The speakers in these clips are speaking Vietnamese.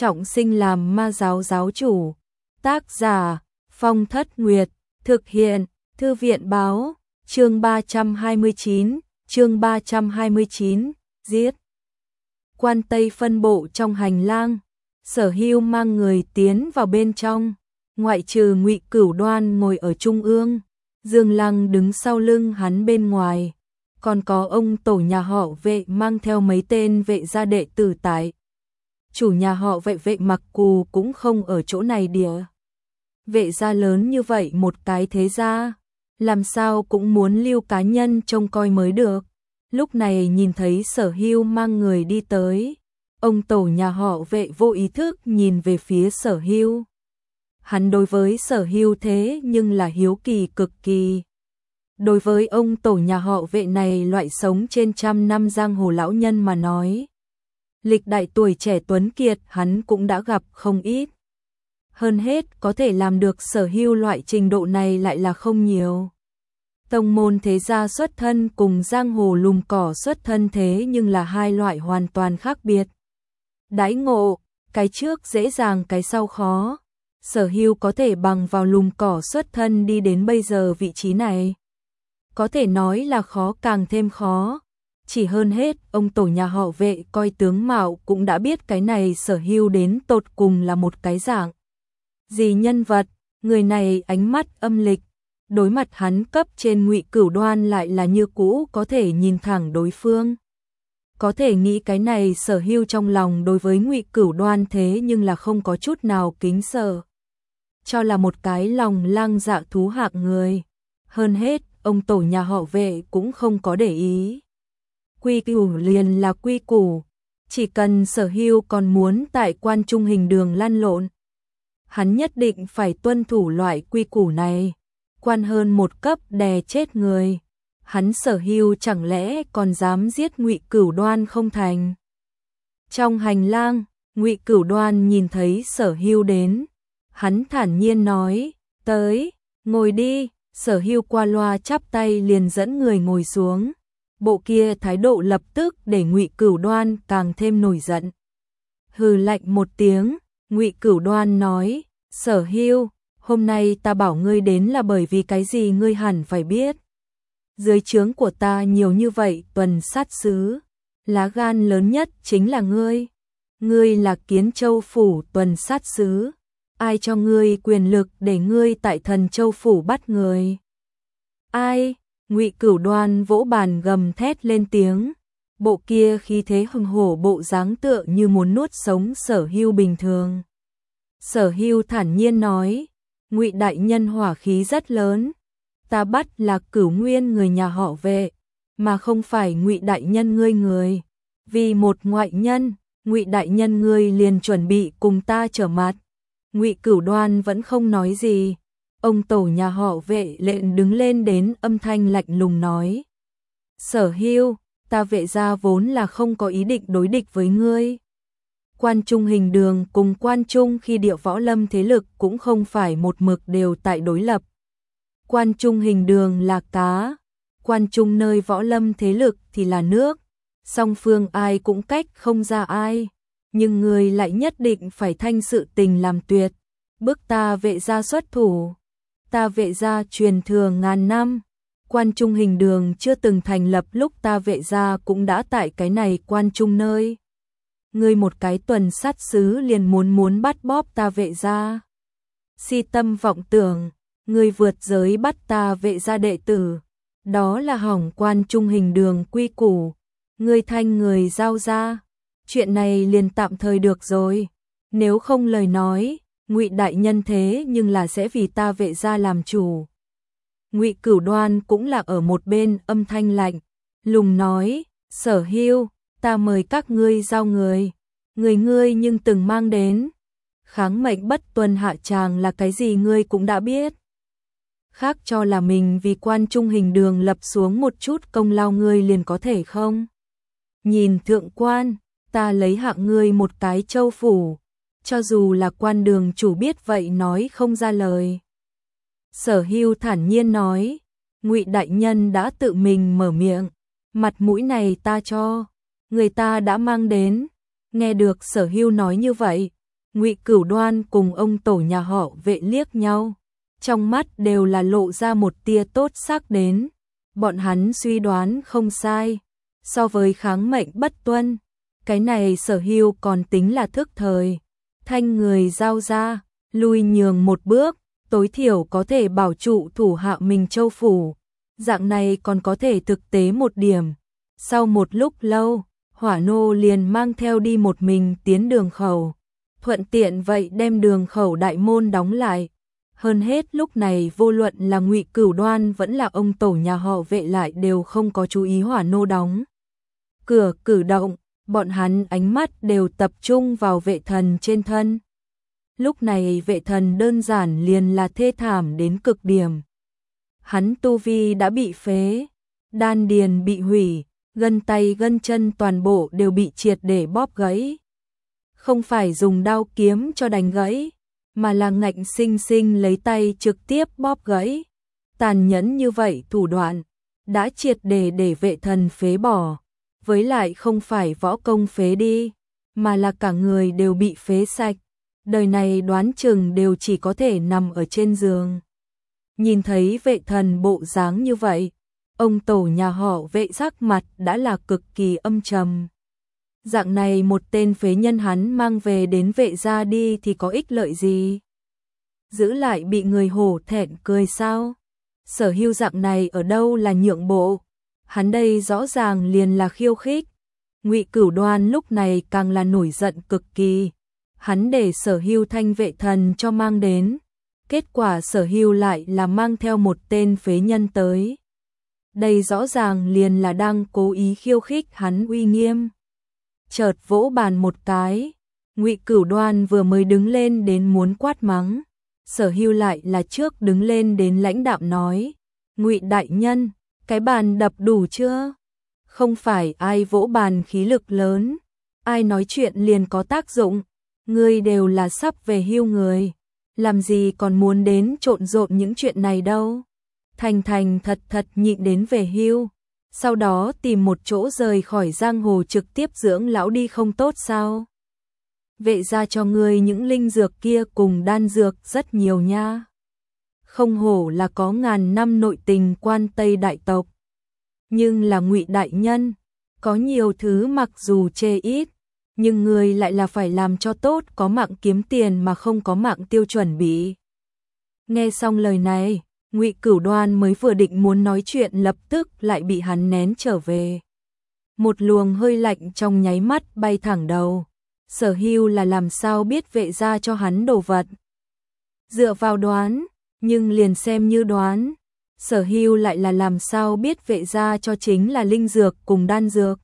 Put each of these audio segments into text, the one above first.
trọng sinh làm ma giáo giáo chủ. Tác giả Phong Thất Nguyệt, thực hiện Thư viện báo, chương 329, giết. Quan Tây phân bộ trong hành lang, Sở Hưu mang người tiến vào bên trong, ngoại trừ Ngụy Cửu Đoan ngồi ở trung ương, Dương Lăng đứng sau lưng hắn bên ngoài, còn có ông tổ nhà họ Vệ mang theo mấy tên vệ gia đệ tử tại. Chủ nhà họ Vệ Mặc Cù cũng không ở chỗ này địa. Vệ gia lớn như vậy một cái thế gia, làm sao cũng muốn lưu cá nhân trông coi mới được. Lúc này nhìn thấy Sở Hưu mang người đi tới, ông tổ nhà họ Vệ vô ý thức nhìn về phía Sở Hưu. Hắn đối với Sở Hưu thế nhưng là hiếu kỳ cực kỳ. Đối với ông tổ nhà họ Vệ này loại sống trên trăm năm giang hồ lão nhân mà nói, lịch đại tuổi trẻ tuấn kiệt hắn cũng đã gặp không ít. Hơn hết có thể làm được Sở Hưu loại trình độ này lại là không nhiều. Tông môn thế gia xuất thân cùng giang hồ lùm cỏ xuất thân thế nhưng là hai loại hoàn toàn khác biệt. Đãi ngộ, cái trước dễ dàng cái sau khó. Sở Hưu có thể bằng vào lùm cỏ xuất thân đi đến bây giờ vị trí này, có thể nói là khó càng thêm khó. Chỉ hơn hết, ông tổ nhà họ Vệ coi tướng mạo cũng đã biết cái này Sở Hưu đến tột cùng là một cái dạng gì nhân vật. Người này ánh mắt âm lịch, đối mặt hắn cấp trên Ngụy Cửu Đoan lại là như cũ có thể nhìn thẳng đối phương. Có thể nghĩ cái này Sở Hưu trong lòng đối với Ngụy Cửu Đoan thế nhưng là không có chút nào kính sợ, cho là một cái lòng lang dạ thú hạng người. Hơn hết, ông tổ nhà họ Vệ cũng không có để ý. Quy củ liền là quy củ, chỉ cần Sở Hưu còn muốn tại Quan Trung Hình Đường lăn lộn, hắn nhất định phải tuân thủ loại quy củ này. Quan hơn một cấp đè chết người, hắn Sở Hưu chẳng lẽ còn dám giết Ngụy Cửu Đoan không thành. Trong hành lang, Ngụy Cửu Đoan nhìn thấy Sở Hưu đến, hắn thản nhiên nói, tới, ngồi đi. Sở Hưu qua loa chắp tay liền dẫn người ngồi xuống. Bộ kia thái độ lập tức để Ngụy Cửu Đoan càng thêm nổi giận. Hừ lạnh một tiếng, Ngụy Cửu Đoan nói, Sở Hưu, hôm nay ta bảo ngươi đến là bởi vì cái gì ngươi hẳn phải biết. Dưới trướng của ta nhiều như vậy tuần sát sứ, lá gan lớn nhất chính là ngươi. Ngươi là Kiến Châu Phủ tuần sát sứ. Ai cho ngươi quyền lực để ngươi tại Thần Châu Phủ bắt người? Ai? Ngụy Cửu Đoan vỗ bàn gầm thét lên tiếng, bộ kia khí thế hùng hổ bộ dáng tựa như muốn nuốt sống Sở Hưu bình thường. Sở Hưu thản nhiên nói, Ngụy đại nhân hỏa khí rất lớn, ta bắt là Cửu Nguyên người nhà họ Vệ, mà không phải Ngụy đại nhân ngươi người. Vì một ngoại nhân, Ngụy đại nhân ngươi liền chuẩn bị cùng ta trở mặt. Ngụy Cửu Đoan vẫn không nói gì. Ông tổ nhà họ Vệ lệnh đứng lên đến âm thanh lạnh lùng nói, Sở Hưu, ta Vệ gia vốn là không có ý định đối địch với ngươi. Quan Trung Hình Đường cùng Quan Trung khi địa võ lâm thế lực cũng không phải một mực đều tại đối lập. Quan Trung Hình Đường là cá, Quan Trung nơi võ lâm thế lực thì là nước, song phương ai cũng cách không ra ai. Nhưng ngươi lại nhất định phải thanh sự tình làm tuyệt, bức ta Vệ gia xuất thủ. Ta Vệ gia truyền thừa ngàn năm, Quan Trung Hình Đường chưa từng thành lập lúc ta Vệ gia cũng đã tại cái này Quan Trung nơi. Ngươi một cái tuần sát sứ liền muốn bắt bóp ta Vệ gia. Si tâm vọng tưởng, ngươi vượt giới bắt ta Vệ gia đệ tử, đó là hỏng Quan Trung Hình Đường quy củ. Ngươi thanh người giao ra, chuyện này liền tạm thời được rồi. Nếu không lời nói, Ngụy đại nhân thế nhưng là sẽ vì ta Vệ gia làm chủ. Ngụy Cửu Đoan cũng là ở một bên âm thanh lạnh lùng nói, Sở Hưu, ta mời các ngươi giao người, ngươi nhưng từng mang đến. Kháng mệnh bất tuân hạ tràng là cái gì ngươi cũng đã biết. Khác cho là mình vì Quan Trung Hình Đường lập xuống một chút công lao ngươi liền có thể không? Nhìn thượng quan, ta lấy hạng ngươi một cái châu phủ, cho dù là Quan đường chủ biết vậy nói không ra lời. Sở Hưu thản nhiên nói, Ngụy đại nhân đã tự mình mở miệng, mặt mũi này ta cho, người ta đã mang đến. Nghe được Sở Hưu nói như vậy, Ngụy Cửu Đoan cùng ông tổ nhà họ Vệ liếc nhau, trong mắt đều là lộ ra một tia tốt sắc đến. Bọn hắn suy đoán không sai, so với kháng mệnh bất tuân, cái này Sở Hưu còn tính là thức thời. Thanh người giao ra, lui nhường một bước, tối thiểu có thể bảo trụ thủ hạ mình Châu phủ, dạng này còn có thể thực tế một điểm. Sau một lúc lâu, Hỏa nô liền mang theo đi một mình tiến đường khẩu, thuận tiện vậy đem đường khẩu đại môn đóng lại. Hơn hết lúc này vô luận là Ngụy Cửu Đoan vẫn là ông tổ nhà họ Vệ lại đều không có chú ý Hỏa nô đóng cửa cử động, bọn hắn ánh mắt đều tập trung vào Vệ Thần trên thân. Lúc này Vệ Thần đơn giản liền là thê thảm đến cực điểm. Hắn tu vi đã bị phế, đan điền bị hủy, gân tay gân chân toàn bộ đều bị triệt để bóp gãy. Không phải dùng đao kiếm cho đánh gãy, mà là ngạnh sinh sinh lấy tay trực tiếp bóp gãy. Tàn nhẫn như vậy thủ đoạn, đã triệt để Vệ Thần phế bỏ. Với lại không phải võ công phế đi, mà là cả người đều bị phế sạch. Đời này đoán chừng đều chỉ có thể nằm ở trên giường. Nhìn thấy Vệ Thần bộ dáng như vậy, ông tổ nhà họ Vệ sắc mặt đã là cực kỳ âm trầm. Dạng này một tên phế nhân hắn mang về đến Vệ gia đi thì có ích lợi gì? Giữ lại bị người hổ thẹn cười sao? Sở Hưu dạng này ở đâu là nhượng bộ? Hắn đây rõ ràng liền là khiêu khích. Ngụy Cửu Đoan lúc này càng là nổi giận cực kỳ. Hắn để Sở Hưu thanh Vệ Thần cho mang đến. Kết quả Sở Hưu lại là mang theo một tên phế nhân tới. Đây rõ ràng liền là đang cố ý khiêu khích hắn uy nghiêm. Chợt vỗ bàn một cái, Ngụy Cửu Đoan vừa mới đứng lên đến muốn quát mắng, Sở Hưu lại là trước đứng lên đến lãnh đạm nói: "Ngụy đại nhân, cái bàn đập đủ chưa? Không phải ai vỗ bàn khí lực lớn, ai nói chuyện liền có tác dụng, ngươi đều là sắp về hưu người, làm gì còn muốn đến trộn rộn những chuyện này đâu. Thành thành thật thật nhịn đến về hưu, sau đó tìm một chỗ rời khỏi giang hồ trực tiếp dưỡng lão đi không tốt sao? Vệ gia cho ngươi những linh dược kia cùng đan dược rất nhiều nha. Không hổ là có ngàn năm nội tình Quan Tây đại tộc. Nhưng là Ngụy đại nhân, có nhiều thứ mặc dù chê ít, nhưng người lại là phải làm cho tốt, có mạng kiếm tiền mà không có mạng tiêu chuẩn bị." Nghe xong lời này, Ngụy Cửu Đoan mới vừa định muốn nói chuyện lập tức lại bị hắn nén trở về. Một luồng hơi lạnh trong nháy mắt bay thẳng đầu. Sở Hưu là làm sao biết Vệ gia cho hắn đồ vật? Dựa vào đoán, nhưng liền xem như đoán, Sở Hưu lại là làm sao biết Vệ gia cho chính là linh dược cùng đan dược?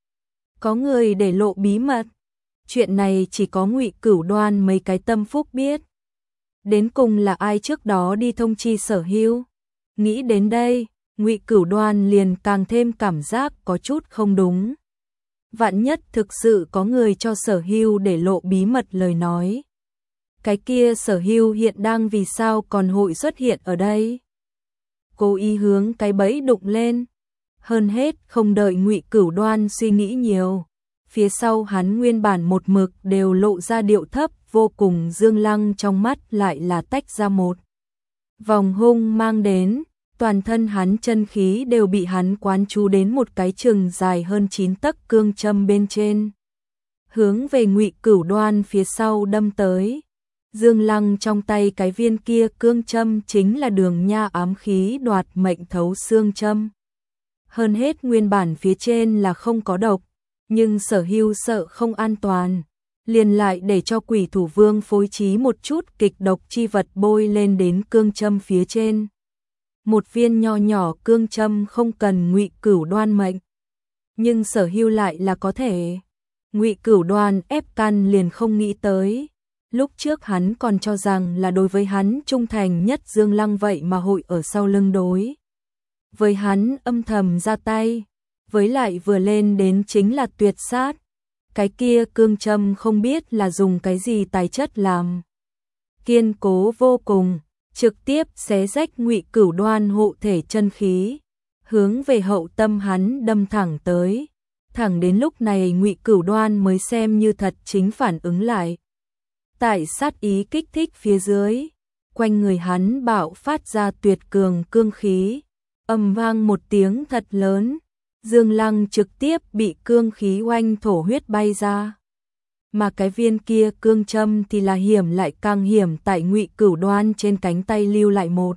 Có người để lộ bí mật, chuyện này chỉ có Ngụy Cửu Đoan mấy cái tâm phúc biết. Đến cùng là ai trước đó đi thông chi Sở Hưu? Nghĩ đến đây, Ngụy Cửu Đoan liền càng thêm cảm giác có chút không đúng. Vạn nhất thực sự có người cho Sở Hưu để lộ bí mật lời nói, cái kia Sở Hưu hiện đang vì sao còn hội xuất hiện ở đây? Cố ý hướng cái bẫy đụng lên. Hơn hết không đợi Ngụy Cửu Đoan suy nghĩ nhiều, phía sau hắn nguyên bản một mực đều lộ ra điệu thấp vô cùng Dương Lăng trong mắt lại là tách ra một vòng hung mang đến, toàn thân hắn chân khí đều bị hắn quán chú đến một cái chừng dài hơn 9 tấc cương châm bên trên, hướng về Ngụy Cửu Đoan phía sau đâm tới. Dương Lăng trong tay cái viên kia cương châm chính là Đường Nha ám khí đoạt mệnh thấu xương châm. Hơn hết nguyên bản phía trên là không có độc, nhưng Sở Hưu sợ không an toàn, liền lại để cho Quỷ Thủ Vương phối trí một chút kịch độc chi vật bôi lên đến cương châm phía trên. Một viên nho nhỏ cương châm không cần Ngụy Cửu Đoan mệnh, nhưng Sở Hưu lại là có thể. Ngụy Cửu Đoan ép căn liền không nghĩ tới. Lúc trước hắn còn cho rằng là đối với hắn trung thành nhất Dương Lăng vậy mà hội ở sau lưng đối với hắn âm thầm ra tay, với lại vừa lên đến chính là tuyệt sát. Cái kia cương châm không biết là dùng cái gì tài chất làm, kiên cố vô cùng, trực tiếp xé rách Ngụy Cửu Đoan hộ thể chân khí, hướng về hậu tâm hắn đâm thẳng tới. Thẳng đến lúc này Ngụy Cửu Đoan mới xem như thật chính phản ứng lại. Tại sát ý kích thích phía dưới, quanh người hắn bạo phát ra tuyệt cường cương khí, ầm vang một tiếng thật lớn, Dương Lăng trực tiếp bị cương khí oanh thổ huyết bay ra. Mà cái viên kia cương châm thì là hiểm lại càng hiểm, tại Ngụy Cửu Đoan trên cánh tay lưu lại một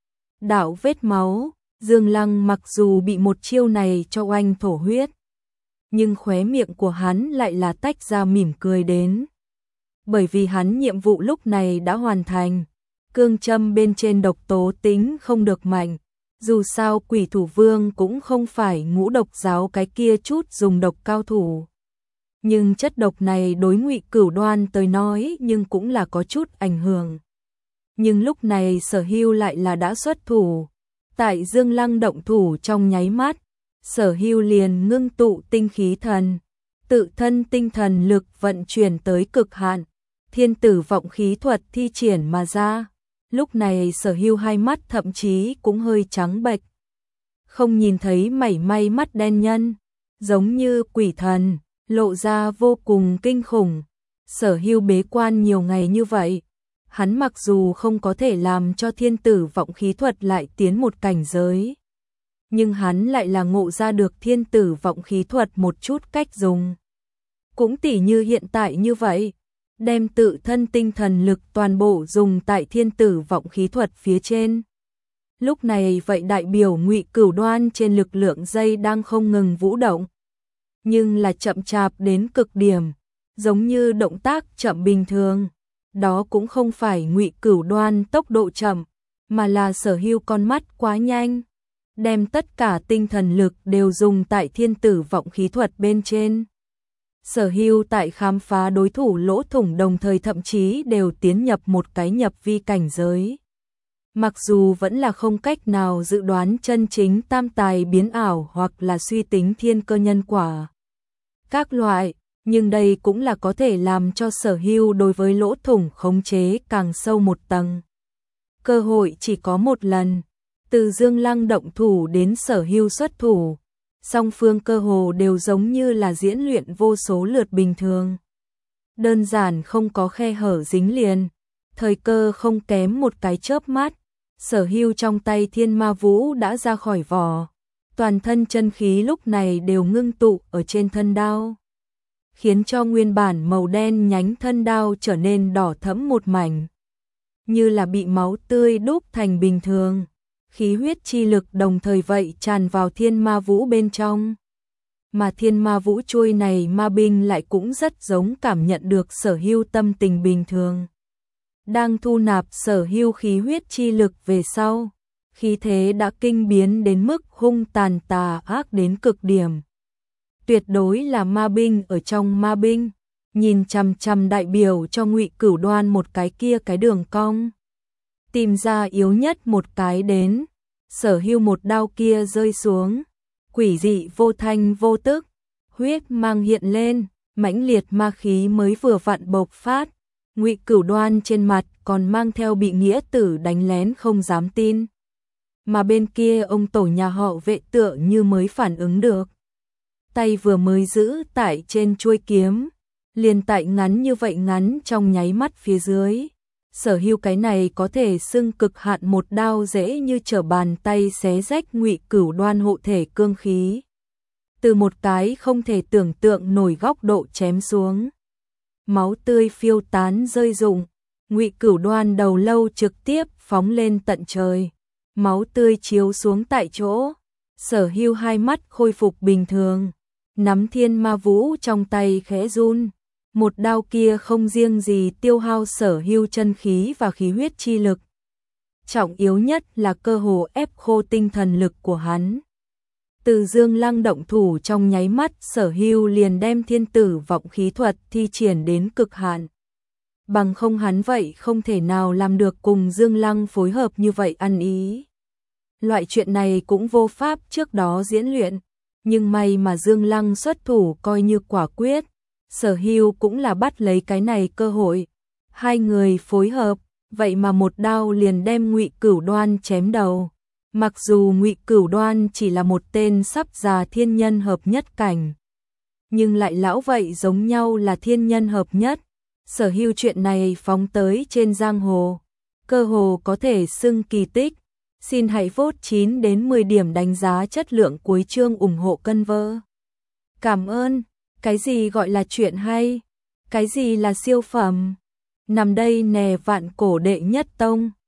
đạo vết máu. Dương Lăng mặc dù bị một chiêu này cho oanh thổ huyết, nhưng khóe miệng của hắn lại là tách ra mỉm cười đến. Bởi vì hắn nhiệm vụ lúc này đã hoàn thành, cương châm bên trên độc tố tính không được mạnh, dù sao Quỷ Thủ Vương cũng không phải Ngũ Độc giáo cái kia chút dùng độc cao thủ. Nhưng chất độc này đối Ngụy Cửu Đoan tới nói nhưng cũng là có chút ảnh hưởng. Nhưng lúc này Sở Hưu lại là đã xuất thủ. Tại Dương Lăng động thủ trong nháy mắt, Sở Hưu liền ngưng tụ tinh khí thần, tự thân tinh thần lực vận chuyển tới cực hạn, thiên tử vọng khí thuật thi triển mà ra. Lúc này Sở Hưu hai mắt thậm chí cũng hơi trắng bệch, không nhìn thấy mảy may mắt đen nhân, giống như quỷ thần, lộ ra vô cùng kinh khủng. Sở Hưu bế quan nhiều ngày như vậy, hắn mặc dù không có thể làm cho thiên tử vọng khí thuật lại tiến một cảnh giới, nhưng hắn lại là ngộ ra được thiên tử vọng khí thuật một chút cách dùng. Cũng tỉ như hiện tại như vậy, đem tự thân tinh thần lực toàn bộ dùng tại thiên tử vọng khí thuật phía trên. Lúc này vậy đại biểu Ngụy Cửu Đoan trên lực lượng dây đang không ngừng vũ động, nhưng là chậm chạp đến cực điểm, giống như động tác chậm bình thường. Đó cũng không phải Ngụy Cửu Đoan tốc độ chậm, mà là Sở Hưu con mắt quá nhanh, đem tất cả tinh thần lực đều dùng tại thiên tử vọng khí thuật bên trên. Sở Hưu tại khám phá đối thủ lỗ thủng đồng thời thậm chí đều tiến nhập một cái nhập vi cảnh giới. Mặc dù vẫn là không cách nào dự đoán chân chính tam tài biến ảo hoặc là suy tính thiên cơ nhân quả các loại, nhưng đây cũng là có thể làm cho Sở Hưu đối với lỗ thủng khống chế càng sâu một tầng. Cơ hội chỉ có một lần, từ Dương Lăng động thủ đến Sở Hưu xuất thủ, song phương cơ hồ đều giống như là diễn luyện vô số lượt bình thường. Đơn giản không có khe hở dính liền, thời cơ không kém một cái chớp mắt, Sở Hưu trong tay Thiên Ma Vũ đã ra khỏi vỏ, toàn thân chân khí lúc này đều ngưng tụ ở trên thân đao, khiến cho nguyên bản màu đen nhánh thân đao trở nên đỏ thẫm một mảnh, như là bị máu tươi đúc thành bình thường. Khí huyết chi lực đồng thời vậy tràn vào Thiên Ma Vũ bên trong. Mà Thiên Ma Vũ chuôi này ma binh lại cũng rất giống cảm nhận được Sở Hưu tâm tình bình thường. Đang thu nạp Sở Hưu khí huyết chi lực về sau, khí thế đã kinh biến đến mức hung tàn tà ác đến cực điểm. Tuyệt đối là ma binh ở trong ma binh, nhìn chằm chằm đại biểu cho Ngụy Cửu Đoan một cái kia cái đường cong. Tìm ra yếu nhất một cái đến, Sở Hưu một đao kia rơi xuống, quỷ dị vô thanh vô tức, huyết mang hiện lên, mãnh liệt ma khí mới vừa vặn bộc phát. Ngụy Cửu Đoan trên mặt còn mang theo bị nghĩa tử đánh lén không dám tin. Mà bên kia ông tổ nhà họ Vệ tựa như mới phản ứng được. Tay vừa mới giữ tại trên chuôi kiếm, liền tại ngắn như vậy ngắn trong nháy mắt phía dưới. Sở Hưu cái này có thể xưng cực hạn một đao dễ như trở bàn tay xé rách Ngụy Cửu Đoan hộ thể cương khí. Từ một cái không thể tưởng tượng nổi góc độ chém xuống. Máu tươi phiêu tán rơi rụng, Ngụy Cửu Đoan đầu lâu trực tiếp phóng lên tận trời. Máu tươi chiếu xuống tại chỗ, Sở Hưu hai mắt khôi phục bình thường, nắm Thiên Ma Vũ trong tay khẽ run. Một đao kia không riêng gì tiêu hao Sở Hưu chân khí và khí huyết chi lực, trọng yếu nhất là cơ hồ ép khô tinh thần lực của hắn. Từ Dương Lăng động thủ trong nháy mắt, Sở Hưu liền đem thiên tử vọng khí thuật thi triển đến cực hạn. Bằng không hắn vậy không thể nào làm được cùng Dương Lăng phối hợp như vậy ăn ý. Loại chuyện này cũng vô pháp trước đó diễn luyện, nhưng may mà Dương Lăng xuất thủ coi như quả quyết. Sở Hưu cũng là bắt lấy cái này cơ hội. Hai người phối hợp, vậy mà một đao liền đem Ngụy Cửu Đoan chém đầu. Mặc dù Ngụy Cửu Đoan chỉ là một tên sắp già thiên nhân hợp nhất cảnh, nhưng lại lão vậy giống nhau là thiên nhân hợp nhất. Sở hữu chuyện này phóng tới trên giang hồ, cơ hồ có thể xưng kỳ tích. Xin hãy vote 9 đến 10 điểm đánh giá chất lượng cuối chương ủng hộ cân vơ. Cảm ơn. Cái gì gọi là chuyện hay? Cái gì là siêu phẩm? Nằm đây nè vạn cổ đệ nhất tông.